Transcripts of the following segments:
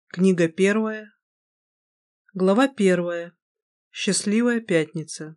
Книга первая. Глава первая. Счастливая пятница.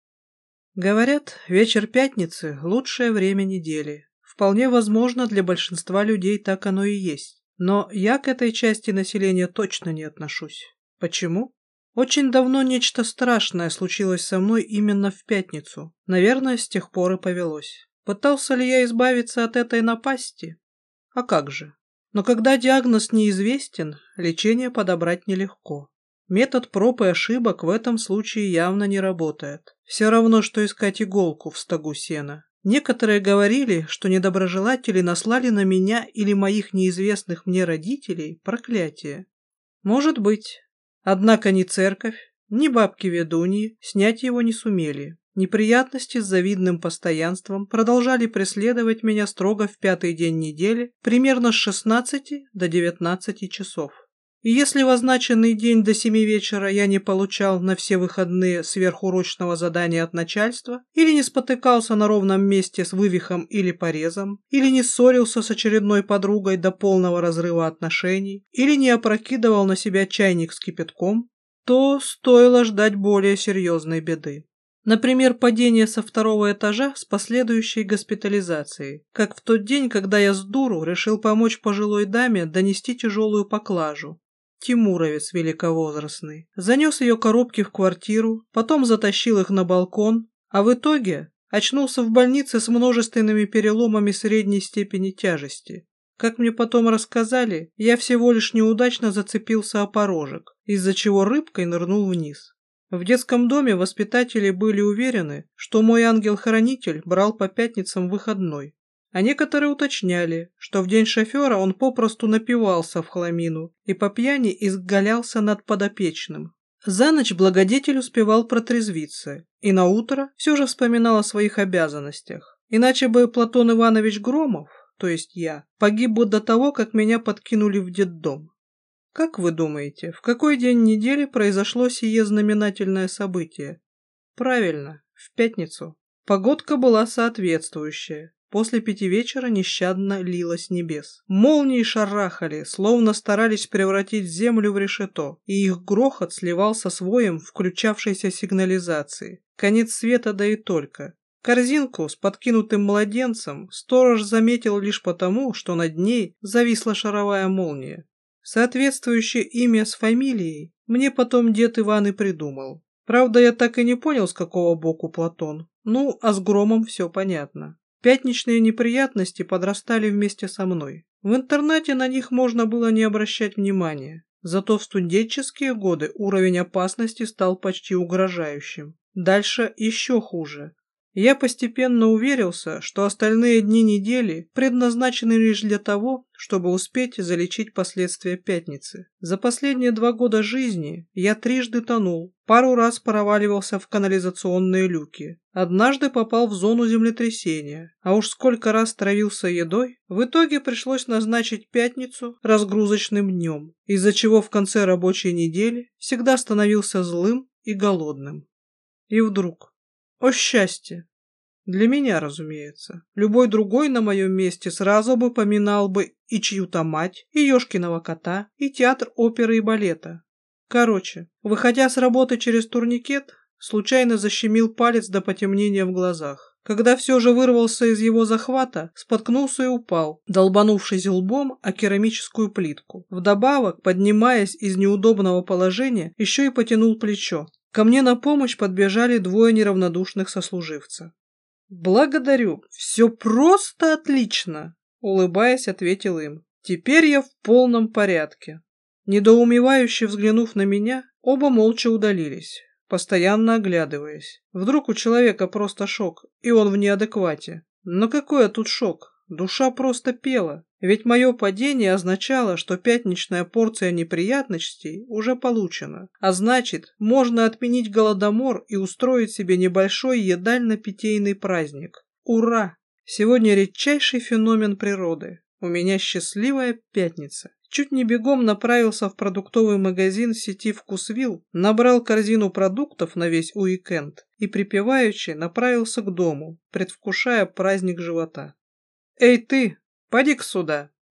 Говорят, вечер пятницы – лучшее время недели. Вполне возможно, для большинства людей так оно и есть. Но я к этой части населения точно не отношусь. Почему? Очень давно нечто страшное случилось со мной именно в пятницу. Наверное, с тех пор и повелось. Пытался ли я избавиться от этой напасти? А как же? Но когда диагноз неизвестен, лечение подобрать нелегко. Метод проб и ошибок в этом случае явно не работает. Все равно, что искать иголку в стогу сена. Некоторые говорили, что недоброжелатели наслали на меня или моих неизвестных мне родителей проклятие. Может быть. Однако ни церковь, ни бабки-ведуньи снять его не сумели. Неприятности с завидным постоянством продолжали преследовать меня строго в пятый день недели, примерно с 16 до 19 часов. И если в означенный день до 7 вечера я не получал на все выходные сверхурочного задания от начальства, или не спотыкался на ровном месте с вывихом или порезом, или не ссорился с очередной подругой до полного разрыва отношений, или не опрокидывал на себя чайник с кипятком, то стоило ждать более серьезной беды. Например, падение со второго этажа с последующей госпитализацией, как в тот день, когда я с дуру решил помочь пожилой даме донести тяжелую поклажу. Тимуровец великовозрастный. Занес ее коробки в квартиру, потом затащил их на балкон, а в итоге очнулся в больнице с множественными переломами средней степени тяжести. Как мне потом рассказали, я всего лишь неудачно зацепился о порожек, из-за чего рыбкой нырнул вниз. В детском доме воспитатели были уверены, что мой ангел-хранитель брал по пятницам выходной, а некоторые уточняли, что в день шофера он попросту напивался в хламину и по пьяни изгалялся над подопечным. За ночь благодетель успевал протрезвиться и наутро все же вспоминал о своих обязанностях, иначе бы Платон Иванович Громов, то есть я, погиб бы до того, как меня подкинули в детдом. Как вы думаете, в какой день недели произошло сие знаменательное событие? Правильно, в пятницу. Погодка была соответствующая. После 5 вечера нещадно лило с небес. Молнии шарахали, словно старались превратить землю в решето, и их грохот сливался с воем включавшейся сигнализации. Конец света, да и только. Корзинку с подкинутым младенцем сторож заметил лишь потому, что над ней зависла шаровая молния. Соответствующее имя с фамилией мне потом дед Иван и придумал. Правда, я так и не понял, с какого боку Платон. Ну, а с Громом все понятно. Пятничные неприятности подрастали вместе со мной. В интернате на них можно было не обращать внимания. Зато в студенческие годы уровень опасности стал почти угрожающим. Дальше еще хуже. Я постепенно уверился, что остальные дни недели предназначены лишь для того, чтобы успеть залечить последствия пятницы. За последние 2 года жизни я трижды тонул, пару раз проваливался в канализационные люки, однажды попал в зону землетрясения, а уж сколько раз травился едой, в итоге пришлось назначить пятницу разгрузочным днем, из-за чего в конце рабочей недели всегда становился злым и голодным. И вдруг... О счастье! Для меня, разумеется. Любой другой на моем месте сразу бы поминал бы и чью-то мать, и Ёшкиного кота, и театр оперы и балета. Короче, выходя с работы через турникет, случайно защемил палец до потемнения в глазах. Когда все же вырвался из его захвата, споткнулся и упал, долбанувшись лбом о керамическую плитку. Вдобавок, поднимаясь из неудобного положения, еще и потянул плечо. Ко мне на помощь подбежали 2 неравнодушных сослуживца. «Благодарю, все просто отлично!» — улыбаясь, ответил им. «Теперь я в полном порядке». Недоумевающе взглянув на меня, оба молча удалились, постоянно оглядываясь. Вдруг у человека просто шок, и он в неадеквате. Но какой тут шок? Душа просто пела. Ведь мое падение означало, что пятничная порция неприятностей уже получена. А значит, можно отменить голодомор и устроить себе небольшой едально-питейный праздник. Ура! Сегодня редчайший феномен природы. У меня счастливая пятница. Чуть не бегом направился в продуктовый магазин сети «Вкусвилл», набрал корзину продуктов на весь уикенд и припеваючи направился к дому, предвкушая праздник живота. «Эй ты, поди-ка сюда!»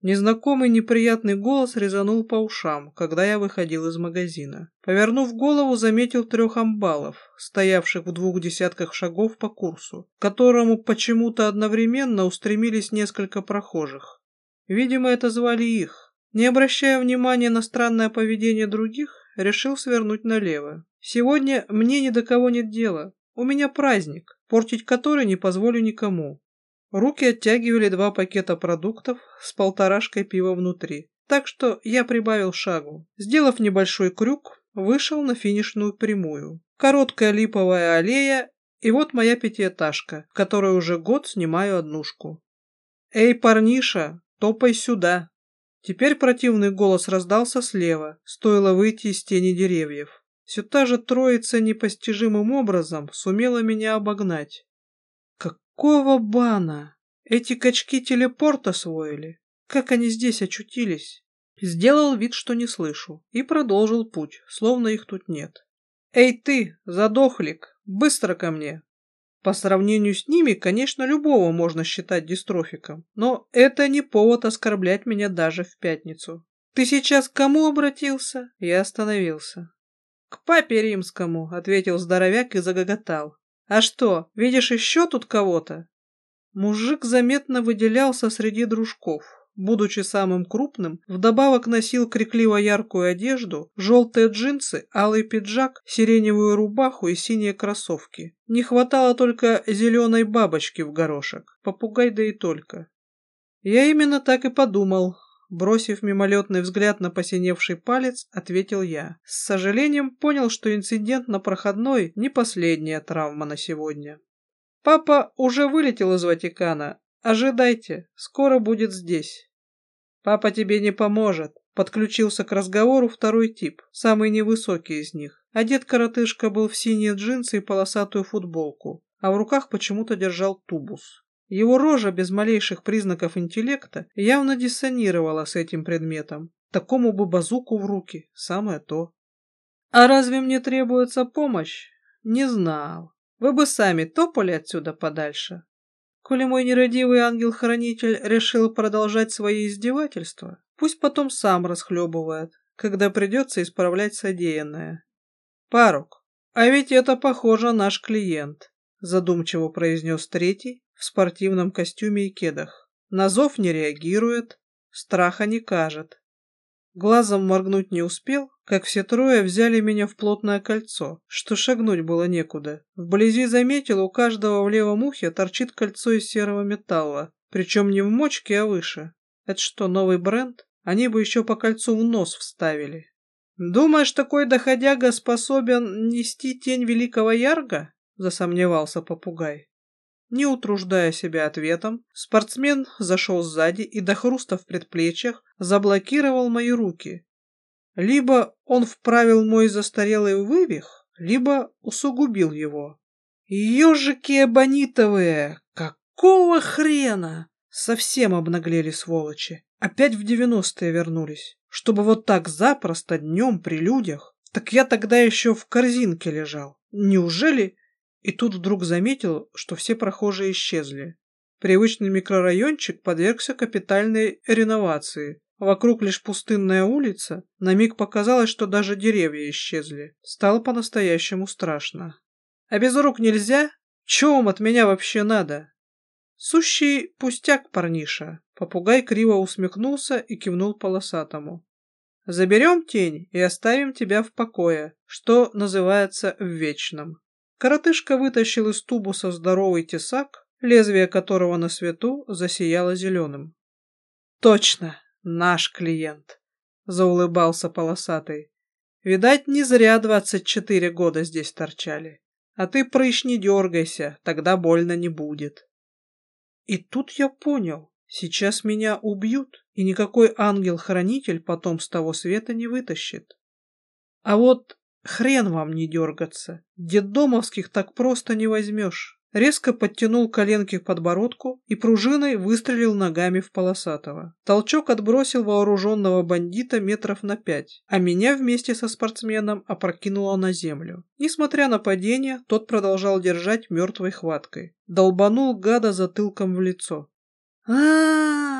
Незнакомый неприятный голос резанул по ушам, когда я выходил из магазина. Повернув голову, заметил 3 амбалов, стоявших в 2 десятках шагов по курсу, к которому почему-то одновременно устремились несколько прохожих. Видимо, это звали их. Не обращая внимания на странное поведение других, решил свернуть налево. Сегодня мне ни до кого нет дела. У меня праздник, портить который не позволю никому. Руки оттягивали 2 пакета продуктов с 1,5 пива внутри, так что я прибавил шагу. Сделав небольшой крюк, вышел на финишную прямую. Короткая липовая аллея, и вот моя 5-этажка, в которой уже год снимаю однушку. «Эй, парниша, топай сюда!» Теперь противный голос раздался слева, стоило выйти из тени деревьев. Все та же троица непостижимым образом сумела меня обогнать. Какого бана? Эти качки телепорт освоили? Как они здесь очутились? Сделал вид, что не слышу, и продолжил путь, словно их тут нет. «Эй ты, задохлик, быстро ко мне!» По сравнению с ними, конечно, любого можно считать дистрофиком, но это не повод оскорблять меня даже в пятницу. «Ты сейчас к кому обратился?» Я остановился. «К папе римскому», — ответил здоровяк и загоготал. «А что, видишь еще тут кого-то?» Мужик заметно выделялся среди дружков. Будучи самым крупным, вдобавок носил крикливо яркую одежду, желтые джинсы, алый пиджак, сиреневую рубаху и синие кроссовки. Не хватало только зеленой бабочки в горошек, попугай да и только. Я именно так и подумал. Бросив мимолетный взгляд на посиневший палец, ответил я. С сожалением понял, что инцидент на проходной не последняя травма на сегодня. Папа уже вылетел из Ватикана. Ожидайте, скоро будет здесь. Папа тебе не поможет. Подключился к разговору второй тип, самый невысокий из них. Одет коротышка был в синие джинсы и полосатую футболку, а в руках почему-то держал тубус. Его рожа без малейших признаков интеллекта явно диссонировала с этим предметом. Такому бы базуку в руки, самое то. А разве мне требуется помощь? Не знал. Вы бы сами топали отсюда подальше. Коли мой нерадивый ангел-хранитель решил продолжать свои издевательства, пусть потом сам расхлебывает, когда придется исправлять содеянное. Парук, а ведь это, похоже, наш клиент, задумчиво произнес третий в спортивном костюме и кедах. На зов не реагирует, страха не кажет. Глазом моргнуть не успел, как все трое взяли меня в плотное кольцо, что шагнуть было некуда. Вблизи заметил, у каждого в левом ухе торчит кольцо из серого металла, причем не в мочке, а выше. Это что, новый бренд? Они бы еще по кольцу в нос вставили. «Думаешь, такой доходяга способен нести тень великого Ярга?» — засомневался попугай. Не утруждая себя ответом, спортсмен зашел сзади и до хруста в предплечьях заблокировал мои руки. Либо он вправил мой застарелый вывих, либо усугубил его. «Ежики эбонитовые! Какого хрена?» Совсем обнаглели сволочи. Опять в 90-е вернулись. Чтобы вот так запросто днем при людях. Так я тогда еще в корзинке лежал. Неужели... И тут вдруг заметил, что все прохожие исчезли. Привычный микрорайончик подвергся капитальной реновации. Вокруг лишь пустынная улица. На миг показалось, что даже деревья исчезли. Стало по-настоящему страшно. «А без рук нельзя? Чего вам от меня вообще надо?» «Сущий пустяк, парниша». Попугай криво усмехнулся и кивнул полосатому. «Заберем тень и оставим тебя в покое, что называется в вечном». Коротышка вытащил из тубуса здоровый тесак, лезвие которого на свету засияло зеленым. «Точно, наш клиент!» — заулыбался полосатый. «Видать, не зря 24 года здесь торчали. А ты, прыщ, не дергайся, тогда больно не будет». И тут я понял, сейчас меня убьют, и никакой ангел-хранитель потом с того света не вытащит. А вот... Хрен вам не дергаться. Детдомовских так просто не возьмешь. Резко подтянул коленки к подбородку и пружиной выстрелил ногами в полосатого. Толчок отбросил вооруженного бандита метров на 5, а меня вместе со спортсменом опрокинуло на землю. Несмотря на падение, тот продолжал держать мертвой хваткой. Долбанул гада затылком в лицо. а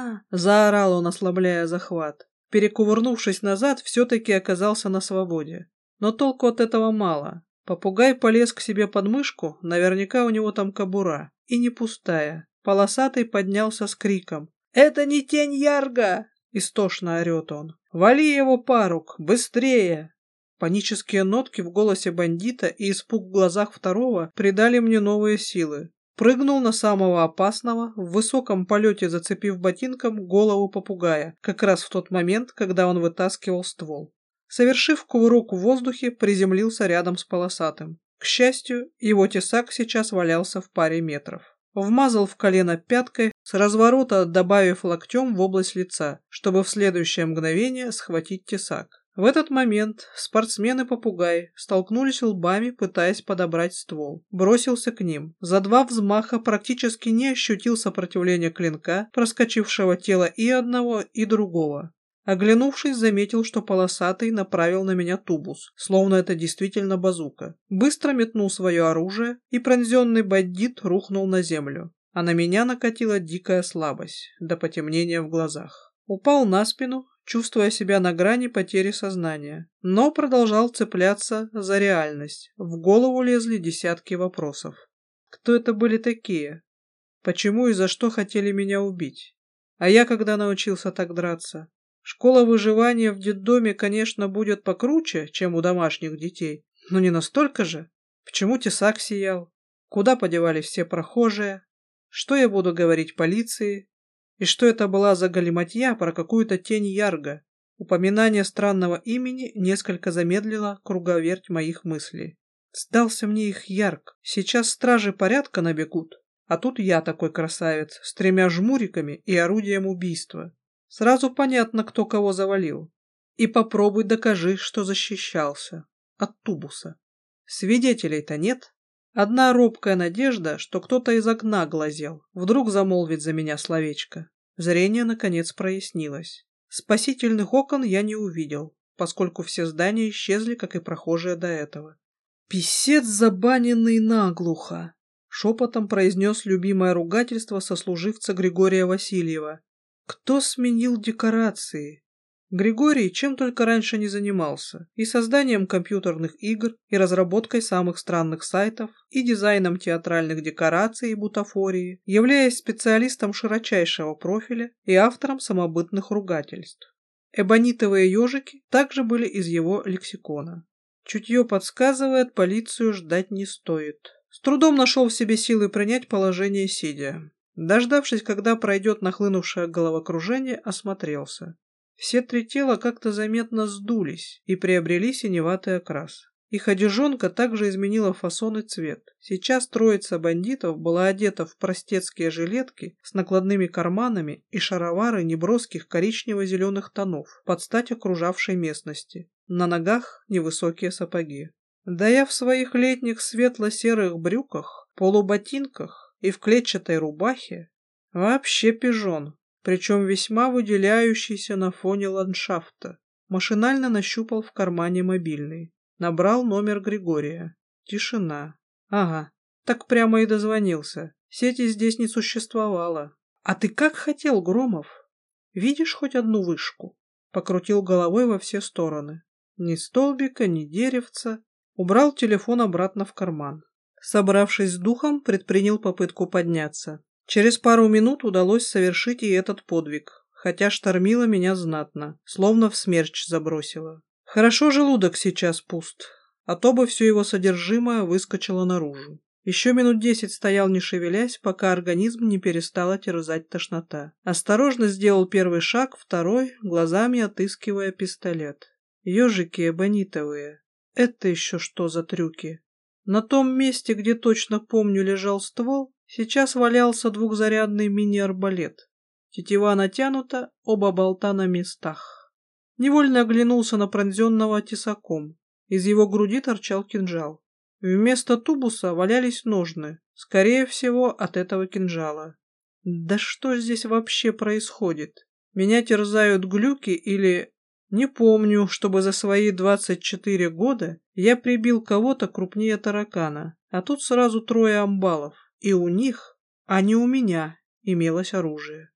заорал он, ослабляя захват. Перекувырнувшись назад, все-таки оказался на свободе. Но толку от этого мало. Попугай полез к себе под мышку, наверняка у него там кобура. И не пустая. Полосатый поднялся с криком. «Это не тень Ярга!» — истошно орет он. «Вали его, парук! Быстрее!» Панические нотки в голосе бандита и испуг в глазах второго придали мне новые силы. Прыгнул на самого опасного, в высоком полете зацепив ботинком голову попугая, как раз в тот момент, когда он вытаскивал ствол. Совершив кувырок в воздухе, приземлился рядом с полосатым. К счастью, его тесак сейчас валялся в паре метров. Вмазал в колено пяткой, с разворота добавив локтем в область лица, чтобы в следующее мгновение схватить тесак. В этот момент спортсмен и попугай столкнулись лбами, пытаясь подобрать ствол. Бросился к ним. За 2 взмаха практически не ощутил сопротивления клинка, проскочившего тело и одного, и другого. Оглянувшись, заметил, что полосатый направил на меня тубус, словно это действительно базука. Быстро метнул свое оружие, и пронзенный бандит рухнул на землю. А на меня накатила дикая слабость, до потемнения в глазах. Упал на спину, чувствуя себя на грани потери сознания, но продолжал цепляться за реальность. В голову лезли десятки вопросов. Кто это были такие? Почему и за что хотели меня убить? А я когда научился так драться? Школа выживания в детдоме, конечно, будет покруче, чем у домашних детей, но не настолько же. Почему тесак сиял? Куда подевались все прохожие? Что я буду говорить полиции? И что это была за галиматья про какую-то тень Ярга? Упоминание странного имени несколько замедлило круговерть моих мыслей. Сдался мне их Ярг. Сейчас стражи порядка набегут, а тут я такой красавец, с 3 жмуриками и орудием убийства. Сразу понятно, кто кого завалил. И попробуй докажи, что защищался. От тубуса. Свидетелей-то нет. Одна робкая надежда, что кто-то из окна глазел. Вдруг замолвит за меня словечко. Зрение, наконец, прояснилось. Спасительных окон я не увидел, поскольку все здания исчезли, как и прохожие до этого. «Писец забаненный наглухо!» — шепотом произнес любимое ругательство сослуживца Григория Васильева. Кто сменил декорации? Григорий чем только раньше не занимался. И созданием компьютерных игр, и разработкой самых странных сайтов, и дизайном театральных декораций и бутафории, являясь специалистом широчайшего профиля и автором самобытных ругательств. Эбонитовые ежики также были из его лексикона. Чутье подсказывает, полицию ждать не стоит. С трудом нашел в себе силы принять положение сидя. Дождавшись, когда пройдет нахлынувшее головокружение, осмотрелся. Все 3 тела как-то заметно сдулись и приобрели синеватый окрас. Их одежонка также изменила фасон и цвет. Сейчас троица бандитов была одета в простецкие жилетки с накладными карманами и шаровары неброских коричнево-зеленых тонов под стать окружавшей местности. На ногах невысокие сапоги. Да я в своих летних светло-серых брюках, полуботинках и в клетчатой рубахе вообще пижон, причем весьма выделяющийся на фоне ландшафта. Машинально нащупал в кармане мобильный. Набрал номер Григория. Тишина. Ага, так прямо и дозвонился. Сети здесь не существовало. А ты как хотел, Громов? Видишь хоть одну вышку? Покрутил головой во все стороны. Ни столбика, ни деревца. Убрал телефон обратно в карман. Собравшись с духом, предпринял попытку подняться. Через пару минут удалось совершить и этот подвиг, хотя штормило меня знатно, словно в смерч забросило. Хорошо желудок сейчас пуст, а то бы все его содержимое выскочило наружу. Еще минут 10 стоял не шевелясь, пока организм не перестала терзать тошнота. Осторожно сделал первый шаг, второй, глазами отыскивая пистолет. Ежики эбонитовые. Это еще что за трюки? На том месте, где точно помню лежал ствол, сейчас валялся 2-зарядный мини-арбалет. Тетива натянута, оба болта на местах. Невольно оглянулся на пронзенного тесаком. Из его груди торчал кинжал. Вместо тубуса валялись ножны, скорее всего, от этого кинжала. Да что здесь вообще происходит? Меня терзают глюки или... Не помню, чтобы за свои 24 года я прибил кого-то крупнее таракана, а тут сразу 3 амбалов, и у них, а не у меня, имелось оружие.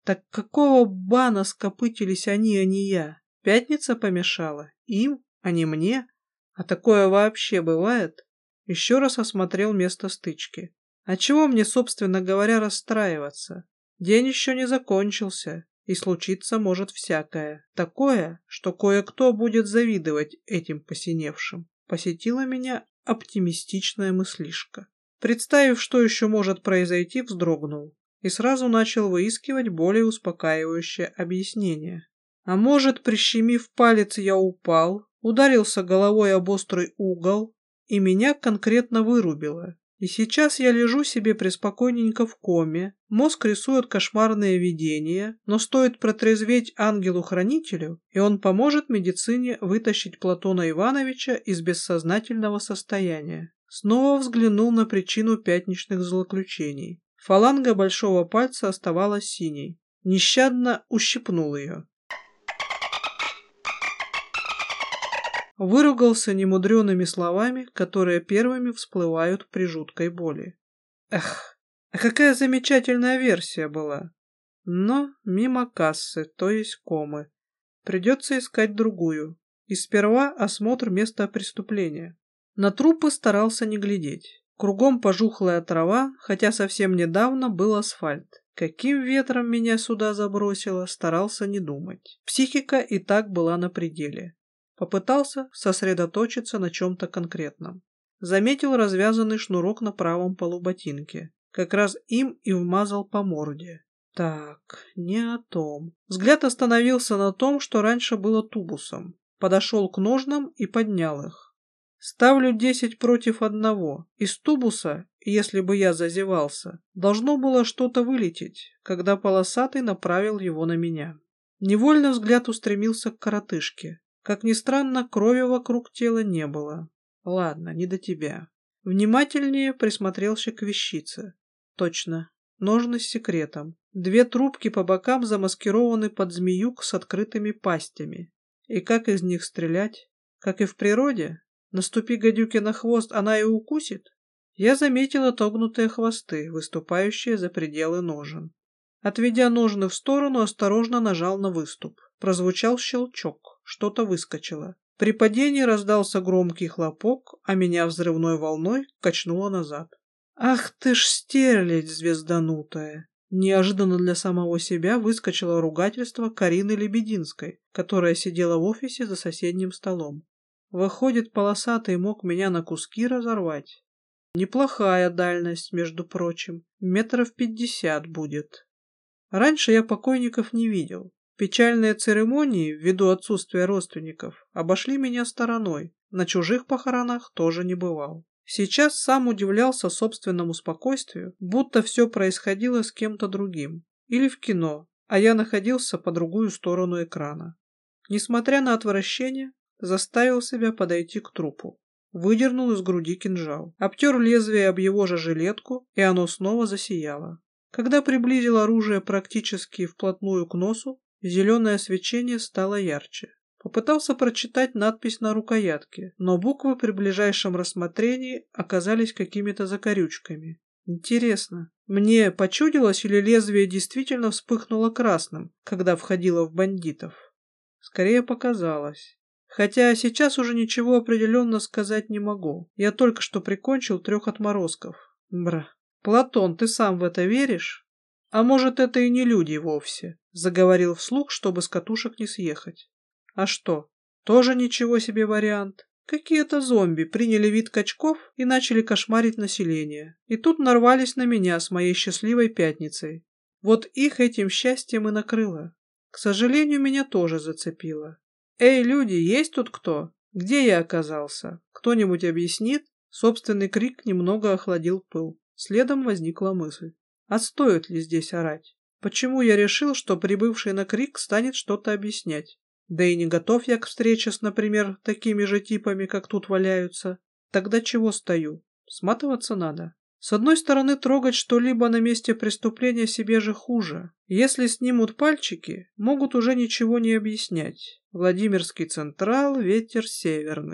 Так какого бана скопытились они, а не я? Пятница помешала? Им, а не мне? А такое вообще бывает? Еще раз осмотрел место стычки. А чего мне, собственно говоря, расстраиваться? День еще не закончился, и случиться может всякое. Такое, что кое-кто будет завидовать этим посиневшим. Посетила меня оптимистичная мыслишка. Представив, что еще может произойти, вздрогнул и сразу начал выискивать более успокаивающее объяснение. А может, прищемив палец, я упал, ударился головой об острый угол, и меня конкретно вырубило. И сейчас я лежу себе преспокойненько в коме, мозг рисует кошмарные видения, но стоит протрезветь ангелу-хранителю, и он поможет медицине вытащить Платона Ивановича из бессознательного состояния. Снова взглянул на причину пятничных злоключений. Фаланга большого пальца оставалась синей. Нещадно ущипнул ее. Выругался немудреными словами, которые первыми всплывают при жуткой боли. Эх, а какая замечательная версия была. Но мимо кассы, то есть комы. Придется искать другую. И сперва осмотр места преступления. На трупы старался не глядеть. Кругом пожухлая трава, хотя совсем недавно был асфальт. Каким ветром меня сюда забросило, старался не думать. Психика и так была на пределе. Попытался сосредоточиться на чем-то конкретном. Заметил развязанный шнурок на правом полу ботинки. Как раз им и вмазал по морде. Так, не о том. Взгляд остановился на том, что раньше было тубусом. Подошел к ножнам и поднял их. Ставлю 10 против 1. Из тубуса, если бы я зазевался, должно было что-то вылететь, когда полосатый направил его на меня. Невольно взгляд устремился к коротышке. Как ни странно, крови вокруг тела не было. Ладно, не до тебя. Внимательнее присмотрелся к вещице. Точно, ножны с секретом. 2 трубки по бокам замаскированы под змеюк с открытыми пастями. И как из них стрелять? Как и в природе? Наступи гадюке на хвост, она и укусит? Я заметила отогнутые хвосты, выступающие за пределы ножен. Отведя ножны в сторону, осторожно нажал на выступ. Прозвучал щелчок, что-то выскочило. При падении раздался громкий хлопок, а меня взрывной волной качнуло назад. «Ах ты ж стерлядь звезданутая!» Неожиданно для самого себя выскочило ругательство Карины Лебединской, которая сидела в офисе за соседним столом. Выходит, полосатый мог меня на куски разорвать. Неплохая дальность, между прочим, 50 метров будет. Раньше я покойников не видел. Печальные церемонии, ввиду отсутствия родственников, обошли меня стороной. На чужих похоронах тоже не бывал. Сейчас сам удивлялся собственному спокойствию, будто все происходило с кем-то другим. Или в кино, а я находился по другую сторону экрана. Несмотря на отвращение, заставил себя подойти к трупу. Выдернул из груди кинжал. Обтер лезвие об его же жилетку, и оно снова засияло. Когда приблизил оружие практически вплотную к носу, зеленое свечение стало ярче. Попытался прочитать надпись на рукоятке, но буквы при ближайшем рассмотрении оказались какими-то закорючками. Интересно, мне почудилось или лезвие действительно вспыхнуло красным, когда входило в бандитов? Скорее показалось. Хотя сейчас уже ничего определенно сказать не могу. Я только что прикончил 3 отморозков. Бра. Платон, ты сам в это веришь? А может, это и не люди вовсе? Заговорил вслух, чтобы с катушек не съехать. А что? Тоже ничего себе вариант. Какие-то зомби приняли вид качков и начали кошмарить население. И тут нарвались на меня с моей счастливой пятницей. Вот их этим счастьем и накрыло. К сожалению, меня тоже зацепило. «Эй, люди, есть тут кто? Где я оказался? Кто-нибудь объяснит?» Собственный крик немного охладил пыл. Следом возникла мысль. А стоит ли здесь орать? Почему я решил, что прибывший на крик станет что-то объяснять? Да и не готов я к встрече с, например, такими же типами, как тут валяются. Тогда чего стою? Сматываться надо. С одной стороны, трогать что-либо на месте преступления себе же хуже. Если снимут пальчики, могут уже ничего не объяснять. Владимирский Централ, ветер северный.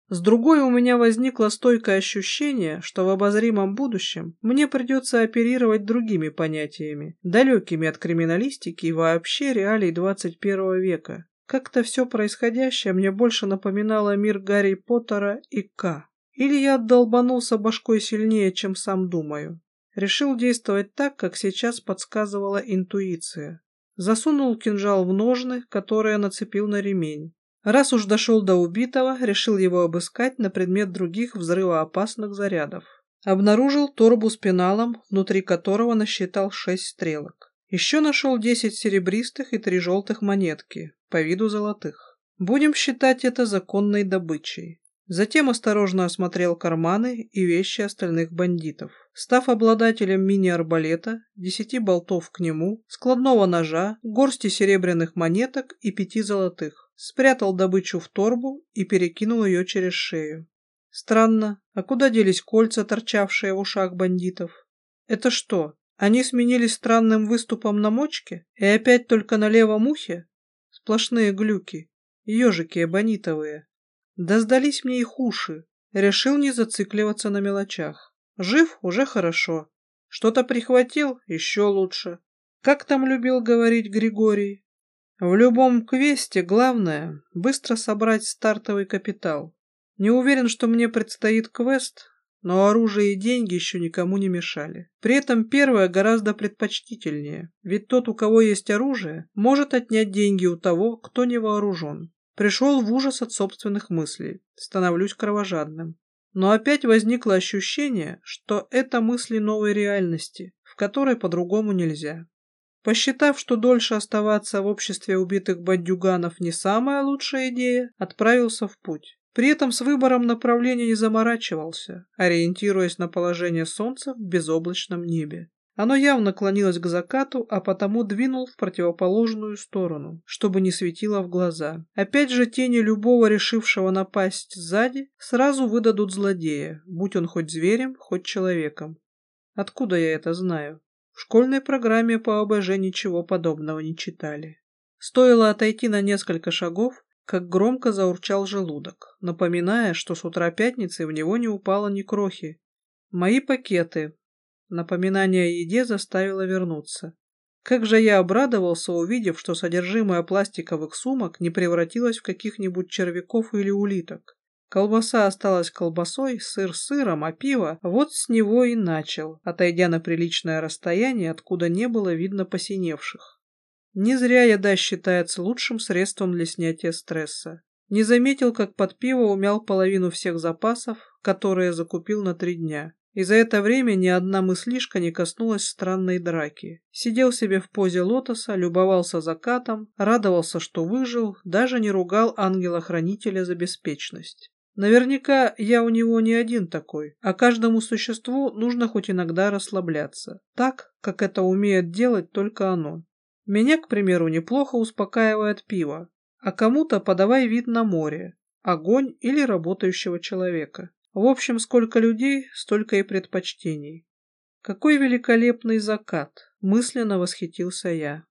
С другой у меня возникло стойкое ощущение, что в обозримом будущем мне придется оперировать другими понятиями, далекими от криминалистики и вообще реалий 21 века. Как-то все происходящее мне больше напоминало мир Гарри Поттера и К. Или я отдолбанулся башкой сильнее, чем сам думаю. Решил действовать так, как сейчас подсказывала интуиция. Засунул кинжал в ножны, которые нацепил на ремень. Раз уж дошел до убитого, решил его обыскать на предмет других взрывоопасных зарядов. Обнаружил торбу с пеналом, внутри которого насчитал 6 стрелок. Еще нашел 10 серебристых и 3 желтых монетки, по виду золотых. Будем считать это законной добычей. Затем осторожно осмотрел карманы и вещи остальных бандитов. Став обладателем мини-арбалета, 10 болтов к нему, складного ножа, горсти серебряных монеток и 5 золотых, спрятал добычу в торбу и перекинул ее через шею. Странно, а куда делись кольца, торчавшие в ушах бандитов? Это что, они сменились странным выступом на мочке? И опять только на левом ухе? Сплошные глюки, ежики эбонитовые. Да сдались мне их уши. Решил не зацикливаться на мелочах. Жив уже хорошо. Что-то прихватил еще лучше. Как там любил говорить Григорий? В любом квесте главное быстро собрать стартовый капитал. Не уверен, что мне предстоит квест, но оружие и деньги еще никому не мешали. При этом первое гораздо предпочтительнее, ведь тот, у кого есть оружие, может отнять деньги у того, кто не вооружен. Пришел в ужас от собственных мыслей, становлюсь кровожадным. Но опять возникло ощущение, что это мысли новой реальности, в которой по-другому нельзя. Посчитав, что дольше оставаться в обществе убитых бандюганов не самая лучшая идея, отправился в путь. При этом с выбором направления не заморачивался, ориентируясь на положение солнца в безоблачном небе. Оно явно клонилось к закату, а потому двинул в противоположную сторону, чтобы не светило в глаза. Опять же тени любого решившего напасть сзади сразу выдадут злодея, будь он хоть зверем, хоть человеком. Откуда я это знаю? В школьной программе по ОБЖ ничего подобного не читали. Стоило отойти на несколько шагов, как громко заурчал желудок, напоминая, что с утра пятницы в него не упало ни крохи. Мои пакеты. Напоминание о еде заставило вернуться. Как же я обрадовался, увидев, что содержимое пластиковых сумок не превратилось в каких-нибудь червяков или улиток. Колбаса осталась колбасой, сыр сыром, а пиво вот с него и начал, отойдя на приличное расстояние, откуда не было видно посиневших. Не зря еда считается лучшим средством для снятия стресса. Не заметил, как под пиво умял половину всех запасов, которые закупил на 3 дня. И за это время ни одна мыслишка не коснулась странной драки. Сидел себе в позе лотоса, любовался закатом, радовался, что выжил, даже не ругал ангела-хранителя за беспечность. Наверняка я у него не один такой, а каждому существу нужно хоть иногда расслабляться, так, как это умеет делать только оно. Меня, к примеру, неплохо успокаивает пиво, а кому-то подавай вид на море, огонь или работающего человека. В общем, сколько людей, столько и предпочтений. Какой великолепный закат, мысленно восхитился я.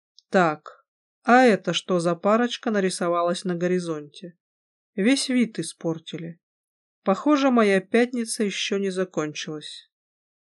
Так, а это что за парочка нарисовалась на горизонте? Весь вид испортили. Похоже, моя пятница еще не закончилась.